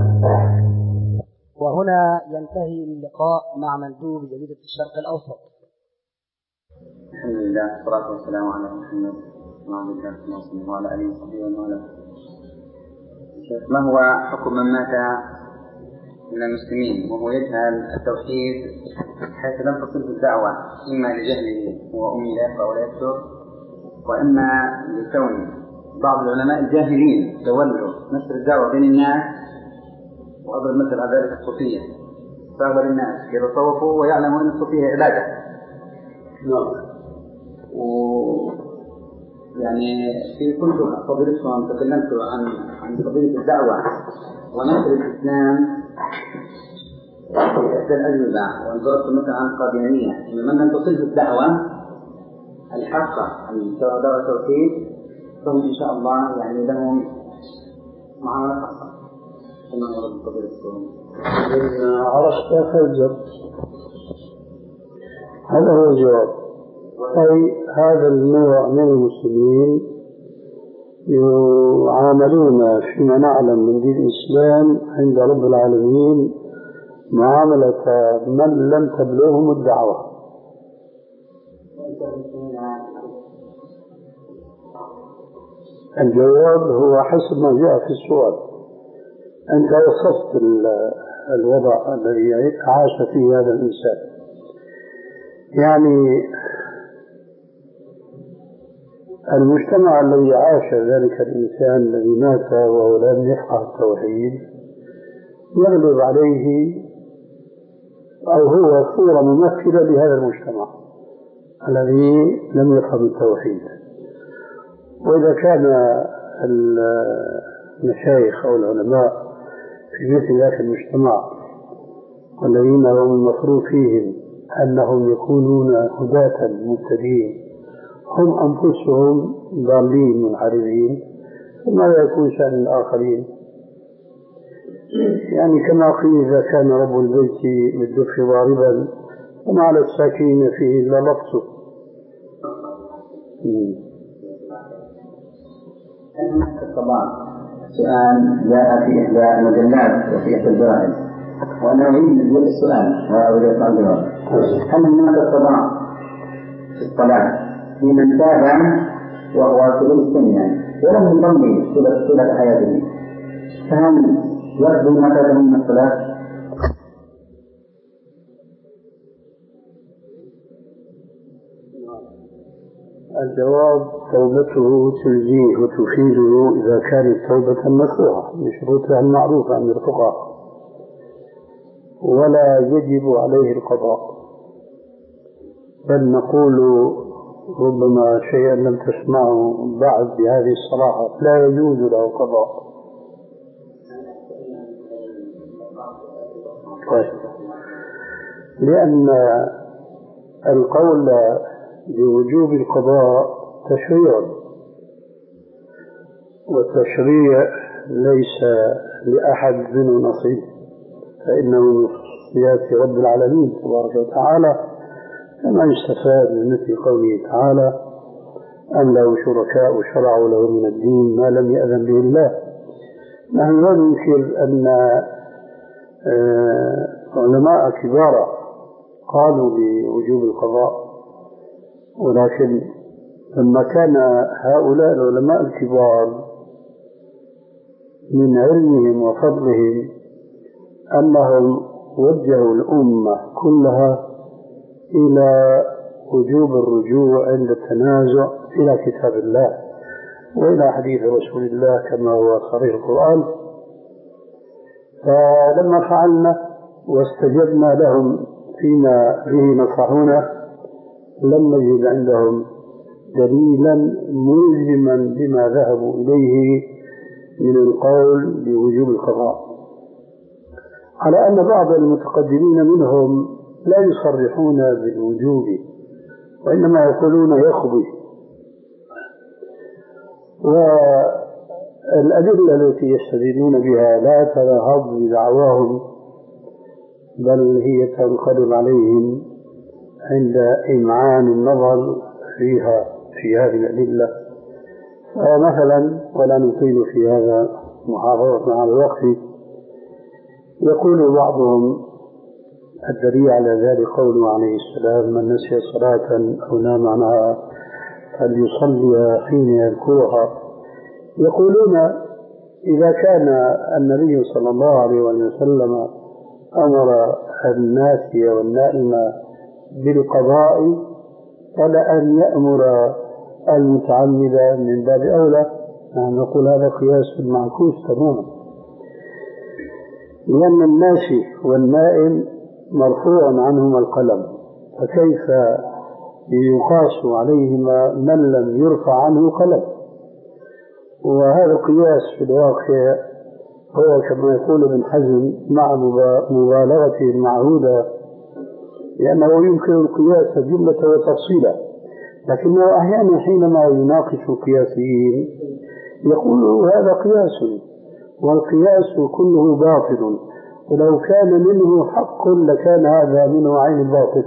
وهنا ينتهي اللقاء مع مندوب جريدة الشرق الأوسط. الحمد لله والصلاة والسلام على محمد وعلى آله وصحبه ومن والاه. ما هو حكم من مات من المسلمين وهو يجهل التوحيد حيث لم تصله الدعوة إما لجهله هو أمي لا يقرأ ولا يكتب، وإما لكون بعض العلماء الجاهلين تولوا نشر الدعوة بين الناس، وأضرب مثل على ذلك الصوفية، فأغلب الناس يتصوفوا ويعلموا أن الصوفية عبادة. نعم. يعني في كنت فضيلتكم تكلمت عن عن قضية الدعوة ونشر الإسلام في إحدى الأجوبة، وانظرت مثلا عن القادمية إن من لم تصله الدعوة الحقة عن دعوة التوحيد فهم إن شاء الله يعني لهم معاملة خاصة. كما ورد قضيتكم إن عرفت فالجب هذا هو الجواب. أي هذا النوع من المسلمين يعاملون فيما نعلم من دين الإسلام عند رب العالمين معاملة من لم تبلغهم الدعوة. الجواب هو حسب ما جاء في السؤال. أنت وصفت الوضع الذي عاش فيه هذا الإنسان، يعني المجتمع الذي عاش ذلك الإنسان الذي مات وهو لم يفقه التوحيد يغلب عليه أو هو صورة ممثلة لهذا المجتمع الذي لم يفهم التوحيد. وإذا كان المشايخ أو العلماء في مثل ذاك المجتمع والذين هم المفروض فيهم أنهم يكونون هداة مهتدين هم أنفسهم ضالين منحرفين، فماذا يكون شأن الآخرين؟ يعني كما قيل إذا كان رب البيت بالدف ضاربا فما على الساكنين فيه إلا لبسه. الصباح سؤال جاء في إحدى المجلات وفي إحدى الجرائد، وأنا أريد السؤال وأريد أن الجواب. هل هناك الصباح في الصلاة لمن تابع وهو في السن يعني ولم يصلي طيلة حياته، فهل يقضي مكانه من الصلاة؟ الجواب توبته تلزيه وتفيده إذا كانت توبة مشروعة بشروطها المعروفة عند الفقهاء، ولا يجب عليه القضاء، بل نقول ربما شيئا لم تسمعه بعد بهذه الصراحة لا يجوز له قضاء. لأن القول بوجوب القضاء تشريع، والتشريع ليس لأحد منه نصيب، فإنه من خصوصيات رب العالمين تبارك وتعالى، كما يستفاد من مثل قوله تعالى: أم له شركاء شرعوا له من الدين ما لم يأذن به الله. نحن لا ننكر أن علماء كبار قالوا بوجوب القضاء، ولكن لما كان هؤلاء العلماء الكبار من علمهم وفضلهم أنهم وجهوا الأمة كلها إلى وجوب الرجوع عند التنازع إلى كتاب الله وإلى حديث رسول الله كما هو صريح القرآن، فلما فعلنا واستجبنا لهم فيما به نصحونا لم نجد عندهم دليلا ملزما بما ذهبوا إليه من القول بوجوب القضاء، على أن بعض المتقدمين منهم لا يصرحون بالوجوب وإنما يقولون يقضي. والأدلة التي يستدلون بها لا تناهض بدعواهم، بل هي تنقلب عليهم عند إمعان النظر فيها في هذه الأدلة. فمثلا، ولا نطيل في هذا محافظة على الوقت، يقول بعضهم الدليل على ذلك قوله عليه السلام: من نسي صلاة أو نام عنها فليصلي حين يذكرها. يقولون إذا كان النبي صلى الله عليه وسلم أمر الناس والنائم بالقضاء فلأن يأمر المتعمد من باب أولى. نحن نقول هذا قياس معكوس تماما، لأن الناسي والنائم مرفوع عنهما القلم، فكيف يقاس عليهما من لم يرفع عنه قلم؟ وهذا القياس في الواقع هو كما يقول ابن حزم مع مبالغته المعهودة، لأنه يمكن القياس جملة وتفصيلا، لكنه أحيانا حينما يناقش القياسيين يقول هذا قياس، والقياس كله باطل، ولو كان منه حق لكان هذا منه عين الباطل.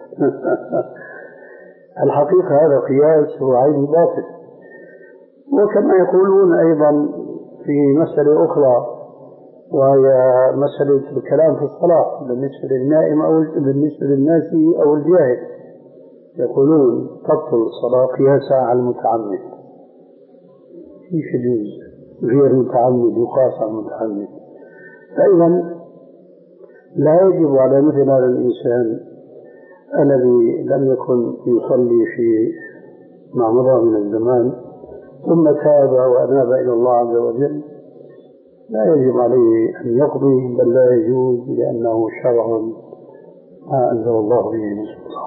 الحقيقة هذا قياس هو عين الباطل. وكما يقولون أيضا في مسألة أخرى، وهي مسألة الكلام في الصلاة بالنسبة للنائم أو بالنسبة للناس أو الجاهل، يقولون تبطل الصلاة قياسا على المتعمد. كيف يجوز غير المتعمد يقاس على المتعمد؟ فإذا لا يجب على مثل هذا الإنسان الذي لم يكن يصلي في ما مضى من الزمان ثم تاب وأناب إلى الله عز وجل، لا يجب عليه أن يقضي، بل لا يجوز، لأنه شرع ما أنزل الله به من سلطان.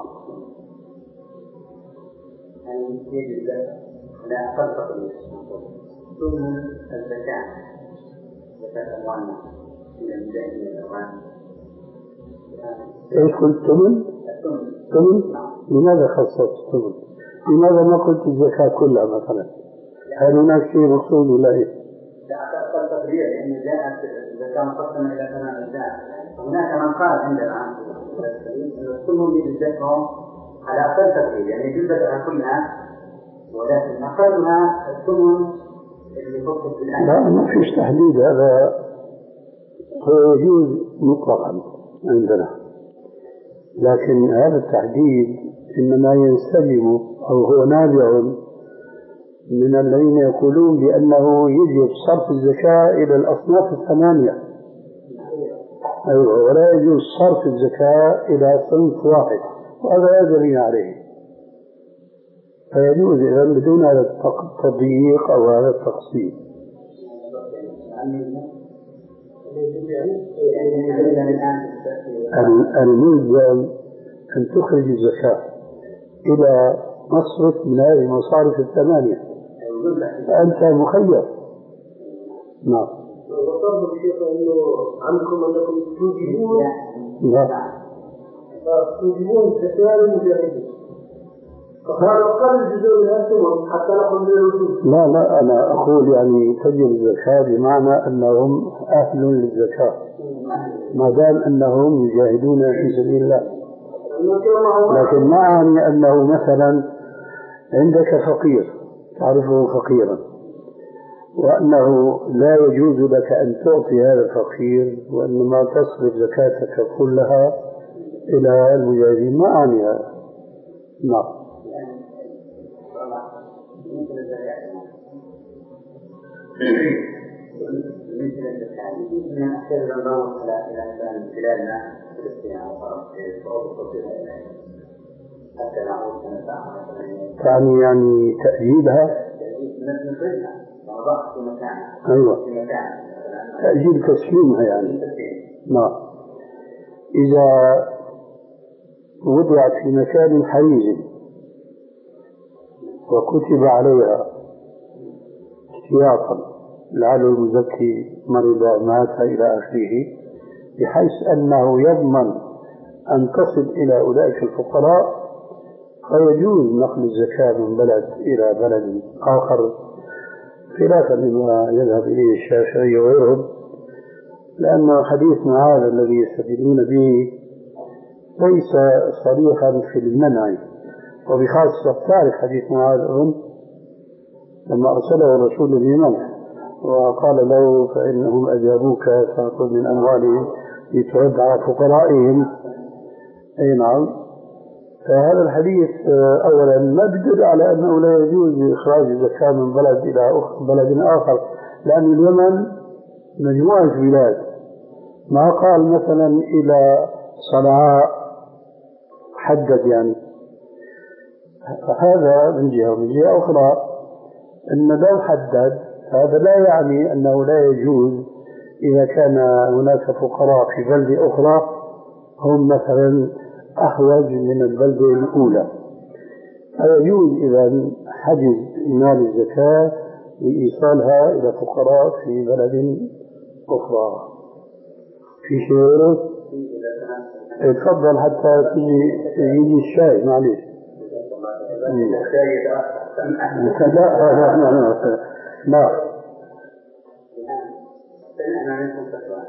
لا فرق ثم الزكاة زكاة الغنم من المدائن الأغاني. إيش قلت تمن؟ تمن؟ لماذا خصصت تمن؟ لماذا ما قلت الزكاة كلها مثلا؟ هل هناك شيء مقصود ولا إيه؟ لا أقل تقدير، لأن جاءت الزكاة مقسمة إلى ثمان أجزاء. هناك من قال عندنا الثمن بالزكاة على أقل تقدير، يعني جزءها كلها، ولكن أقلها الثمن اللي فقط الآن. لا، ما فيش تحديد، هذا هو يجوز مطلقا عندنا، لكن هذا التحديد إنما ينسلم أو هو نابع من الذين يقولون بأنه يجب صرف الزكاة إلى الأصناف الثمانية. أيوة، ولا يجوز صرف الزكاة إلى صنف واحد، وهذا لا دليل عليه. فيجوز إذا بدون هذا التضييق أو هذا التقسيم. الملزم أن تخرج الزكاة إلى مصرف من هذه المصارف الثمانية، فأنت مخير. نعم. وطلب الشيخ أنه عنكم أنكم توجبون نعم توجبون زكاة المجاهدين فهذا قل الجزء من الثمن حتى نأخذ من الوجود. لا لا أنا أقول يعني تجب الزكاة بمعنى أنهم أهل للزكاة ما دام أنهم يجاهدون في سبيل الله. لكن ما أعني أنه مثلا عندك فقير تعرفه فقيرا وأنه لا يجوز لك أن تعطي هذا الفقير وإنما تصرف زكاتك كلها إلى المجاهدين، ما أعني هذا. نعم. بالنسبة للتعليم من أحسن النظام إلى إنسان خلالنا في الاستيعاب في صعوبة حتى نعود سنة يعني يعني تأجيلها نفرزها نضعها في مكانها. أيوة في مكانها تأجيل تسليمها يعني. نعم. إذا وضعت في مكان حريز وكتب عليها احتياطا لعل المزكي مرض مات إلى آخره بحيث أنه يضمن أن تصل إلى أولئك الفقراء فيجوز نقل الزكاة من بلد إلى بلد آخر خلافا لما يذهب إليه الشافعي وغيرهم، لأن حديث معاذ الذي يستدلون به ليس صريحا في المنع، وبخاصة تعرف حديث معاذ لما أرسله الرسول لمنع وقال له فإنهم أجابوك فأخذ من أموالهم لترد على فقرائهم. أي نعم. فهذا الحديث أولا ما يدل على أنه لا يجوز إخراج الزكاة من بلد إلى بلد آخر، لأن اليمن مجموعة بلاد، ما قال مثلا إلى صنعاء حدد يعني. هذا من جهة. ومن جهة أخرى أن لو حدد هذا لا يعني أنه لا يجوز إذا كان هناك فقراء في بلدة أخرى هم مثلا أحوج من البلدة الأولى، فيجوز إذا حجز مال الزكاة لإيصالها إلى فقراء في بلد أخرى. في شيء غيره؟ اتفضل حتى يجي الشاي معليش. لا لا لا لا سمعنا منكم فتوى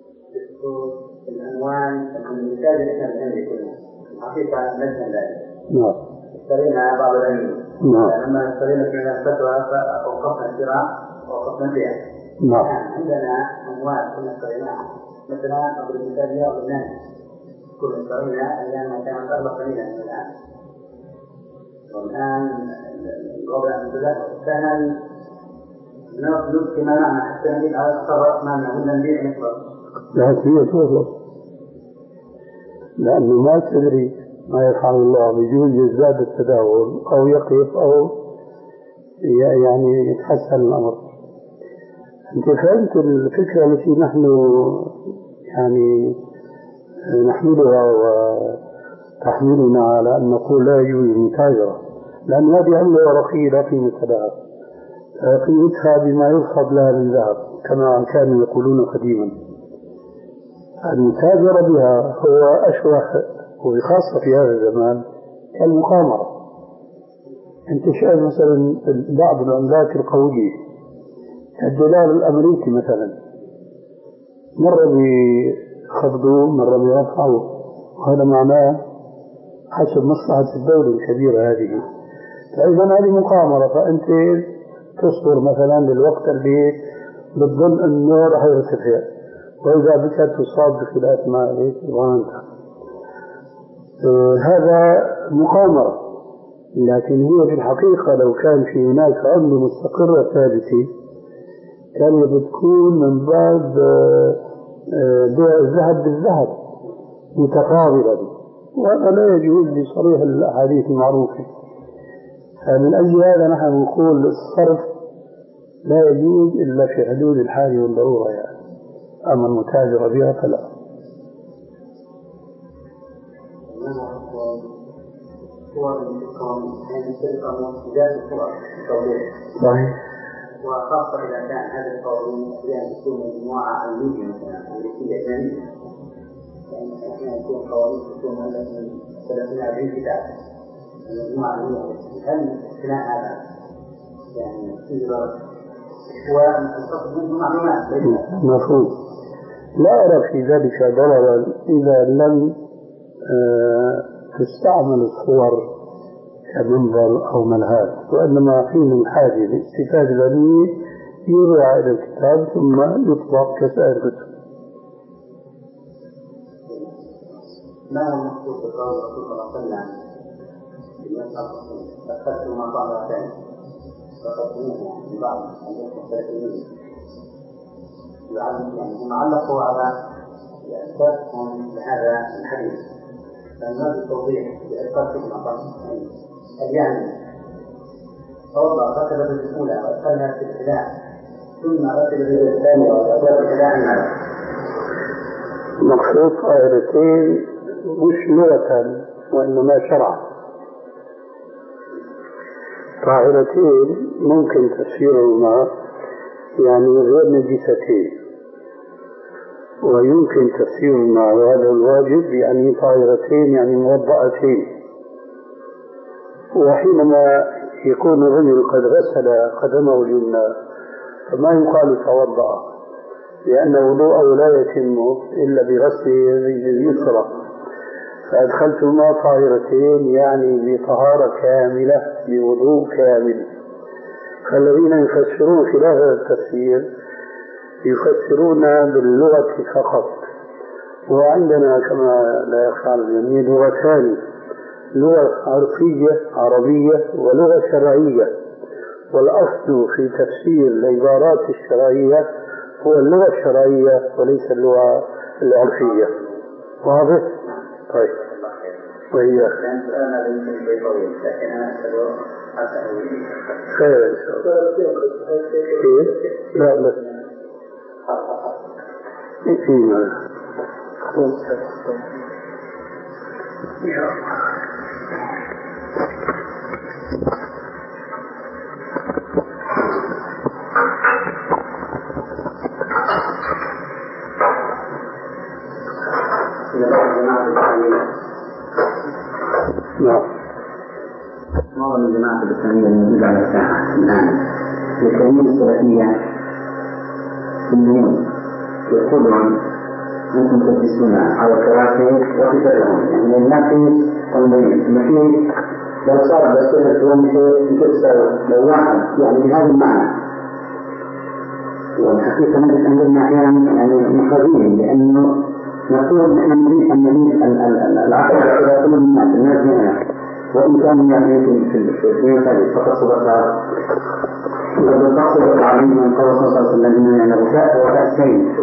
العنوان المثال اللي كان عندي كلها حقيقة نجم ذلك. نعم. اشترينا بعض العلم. نعم. لما اشترينا في الفتوى فوقفنا الشراء ووقفنا البيع. نعم. عندنا أموال كنا اشتريناها مثلا أضرب مثال رياض الناس كنا اشترينا أيام ما كانت أغلى قليلا من الآن، والآن الوضع مثلا كان نبكي ما معنا حتى نبيع على الصبر معنا ولا نبيع نخلص. لا هي تخلص لأنه ما تدري ما يفعل الله، بيجوز يزداد التداول أو يقف أو يعني يتحسن الأمر. أنت فهمت الفكرة التي نحن يعني نحملها وتحملنا على أن نقول لا يجوز المتاجرة، لأن هذه عملة ورقية لا قيمة لها، قيمتها بما يلحظ لها من ذهب كما كانوا يقولون قديما. المتاجرة بها هو أشبه وبخاصة في هذا الزمان كالمقامرة. أنت شايف مثلا بعض العملات القوية الدولار الأمريكي مثلا مرة بيخفضوا مرة بيرفعوا، وهذا معناه حسب مصلحة الدولة الكبيرة هذه. فإذا هذه مقامرة، فأنت تصبر مثلا للوقت اللي بتظن أنه رح يرتفع، وإذا بك تصاب بخلاف ما عليك وأنت آه هذا مقامرة. لكن هي في الحقيقة لو كان في هناك عملة مستقرة ثابتة كانت بتكون من باب بيع الذهب بالذهب متقابلا، وهذا لا يجوز بصريح الأحاديث المعروفة. فمن أجل هذا نحن نقول الصرف لا يجوز إلا في حدود الحاجة والضرورة يعني. أما المتاجرة بها فلا. صحيح. وخاصة إذا كان هذا القانون أحيانا تكون مجموعة علمية مثلا أمريكية أجنبية، يعني أحيانا تكون قوانين تكون من ثلاثمائة وأربعين كتاب هل اثناء هذا يعني في والقصد منه معلومات مفهوم. لا أرى في ذلك ضررا إذا لم تستعمل الصور كمنظر أو ملهاة، وإنما حين الحاجة لاستفادة العلمية يروى إلى الكتاب ثم يطبق كسائر الكتب. ما هو المقصود بقول الرسول صلى الله عليه وسلم أخذت ما طعنا ثاني فقدموه من بعض الناس الثلاثين يعني هم علقوا على أساسهم لهذا الحديث، فالناس التوضيح بأساس المقام هل يعني توضع ركب بالأولى وأدخلها في الابتداع ثم ركب بالثانية وأدخلها في الابتداع؟ مقصود طائرتين مش لغة وإنما شرعا. طائرتين ممكن تفسيرهما يعني غير نجستين، ويمكن تفسيرهما وهذا الواجب يعني طائرتين يعني موضأتين. وحينما يكون الرجل قد غسل قدمه اليمنى فما يقال توضأ، لأن وضوءه لا يتم إلا بغسل الرجل اليسرى، فأدخلتهما طاهرتين يعني بطهارة كاملة بوضوء كامل. فالذين يفسرون خلال هذا التفسير يفسرون باللغة فقط، وعندنا كما لا يخفى على الجميع لغتان، لغة عرفية عربية ولغة شرعية، والأصل في تفسير العبارات الشرعية هو اللغة الشرعية وليس اللغة العرفية. واضح؟ طيب. وهي كان سؤالنا يمكن شيء طويل لكن أنا أسأله أسأله خير إن شاء الله. إيه؟ لا بس إيه نعم. معظم الجماعة الإسلامية الموجودة على الساحة الآن يسمون السلفية سنيين، يقولون أنتم تدرسون على الكراسي وتفرعون، يعني الناس طلبين المفيد لو صار بسيطة يوم يكسر لو واحد يعني بهذا المعنى. والحقيقة نجد عندنا أحيانا يعني مخرجين، لأنه نقول نحن نريد أن نريد العقل إلى كل الناس الناس هنا، وإن كانوا يعني في الاثنين ثالث فقط صدقاء وقد التصل العظيم من قول صلى الله عليه وسلم أن الرفاء وفاء السيد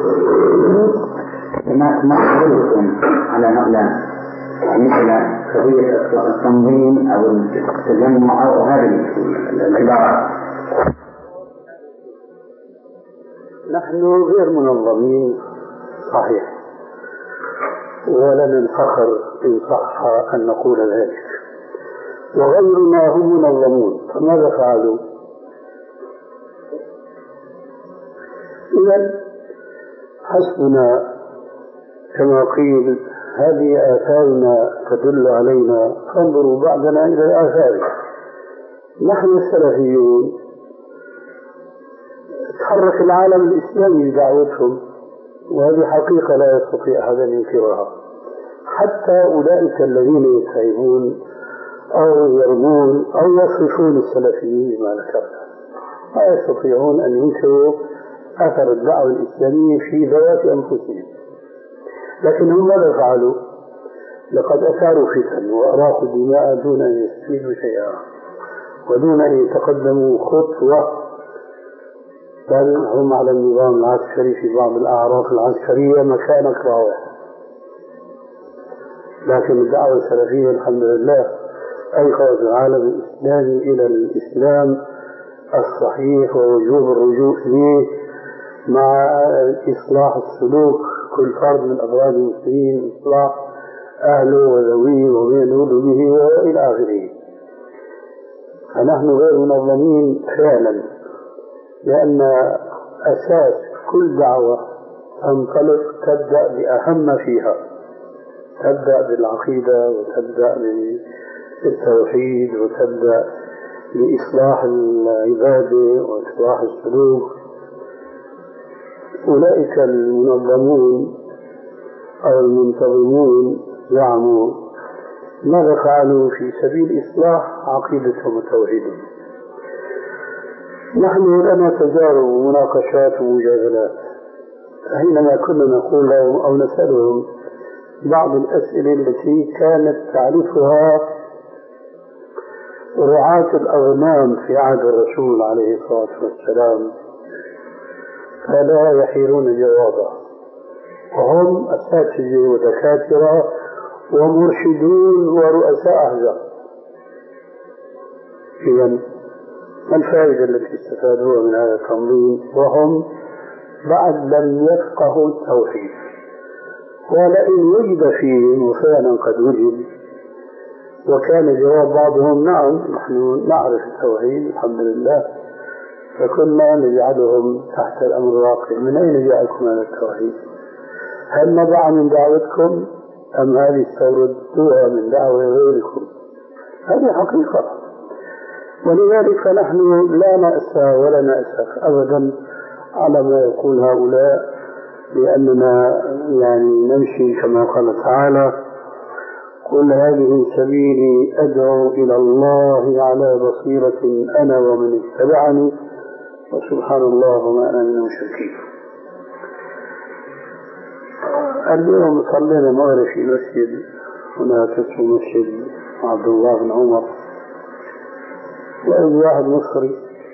ما أحضركم على هؤلاء مثل قضية التنظيم أو التجمع أو هذه العبارات. نحن غير منظمين صحيح، ولن الفخر إن صح أن نقول ذلك، وغيرنا هم منظمون، فماذا فعلوا؟ إذن حسبنا كما قيل هذه آثارنا تدل علينا فانظروا بعدنا إلى الآثار. نحن السلفيون تحرك العالم الإسلامي بدعوتهم، وهذه حقيقة لا يستطيع أحد أن ينكرها. حتى أولئك الذين يتهمون أو يرمون أو يصفون السلفيين بما ذكرنا لا يستطيعون أن ينكروا أثر الدعوة الإسلامية في ذوات أنفسهم. لكن هم ماذا فعلوا؟ لقد أثاروا فتن وأراقوا دماء دون أن يستفيدوا شيئا ودون أن يتقدموا خطوة، بل هم على النظام العسكري في بعض الأعراف العسكرية مكانك راوح. لكن الدعوة السلفية الحمد لله أيقظت العالم الإسلامي إلى الإسلام الصحيح ووجوب الرجوع إليه مع إصلاح السلوك كل فرد من أفراد المسلمين، إصلاح أهله وذويه ومن يدل به وإلى آخره. فنحن غير منظمين فعلا، لأن أساس كل دعوة تنطلق تبدأ بأهم فيها، تبدأ بالعقيدة وتبدأ التوحيد وتبدأ بإصلاح العبادة وإصلاح السلوك. أولئك المنظمون أو المنتظمون زعموا ماذا فعلوا في سبيل إصلاح عقيدتهم وتوحيدهم. نحن لنا تجارب ومناقشات ومجادلات، حينما كنا نقول لهم أو نسألهم بعض الأسئلة التي كانت تعرفها رعاة الأغنام في عهد الرسول عليه الصلاة والسلام فلا يحيرون جوابا، وهم أساتذة ودكاترة ومرشدون ورؤساء أحزاب. إذن ما الفائدة التي استفادوها من هذا التنظيم وهم بعد لم يفقهوا التوحيد؟ ولئن وجد فيهم، وفعلا قد وجد، وكان جواب بعضهم نعم نحن نعرف التوحيد الحمد لله، فكنا نجعلهم تحت الأمر الواقع. من أين جاءكم هذا التوحيد؟ هل نبع من دعوتكم أم هذه استوردوها من دعوة غيركم؟ هذه حقيقة. ولذلك فنحن لا نأسى ولا نأسف أبدا على ما يقول هؤلاء، لأننا يعني نمشي كما قال تعالى: قل هذه سبيلي أدعو إلى الله على بصيرة أنا ومن اتبعني وسبحان الله وما أنا من المشركين. اليوم صلينا مغرب في مسجد هناك اسمه مسجد عبد الله بن عمر، وأي واحد مصري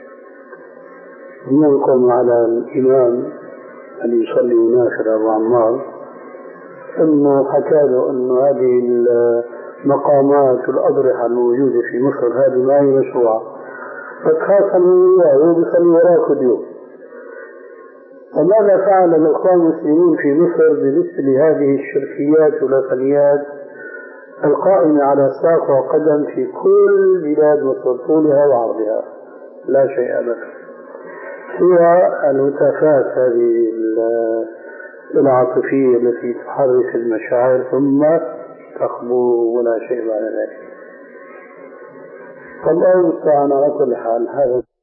ينقم على الإمام اللي يصلي يناشر أبو عمار أنه حكى له أنه هذه المقامات والأضرحة الموجودة في مصر هذه ما هي مشروعة، فتخاصموا إياه وهو بيصلي وراء كل يوم. وماذا فعل الأخوان المسلمين في مصر بالنسبة لهذه الشركيات والأقليات القائمة على ساق وقدم في كل بلاد مصر طولها وعرضها؟ لا شيء أبدا، سوى الهتافات هذه العاطفية التي تحرك المشاعر ثم تخبو، ولا شيء بعد ذلك. فالله المستعان على كل حال. هذا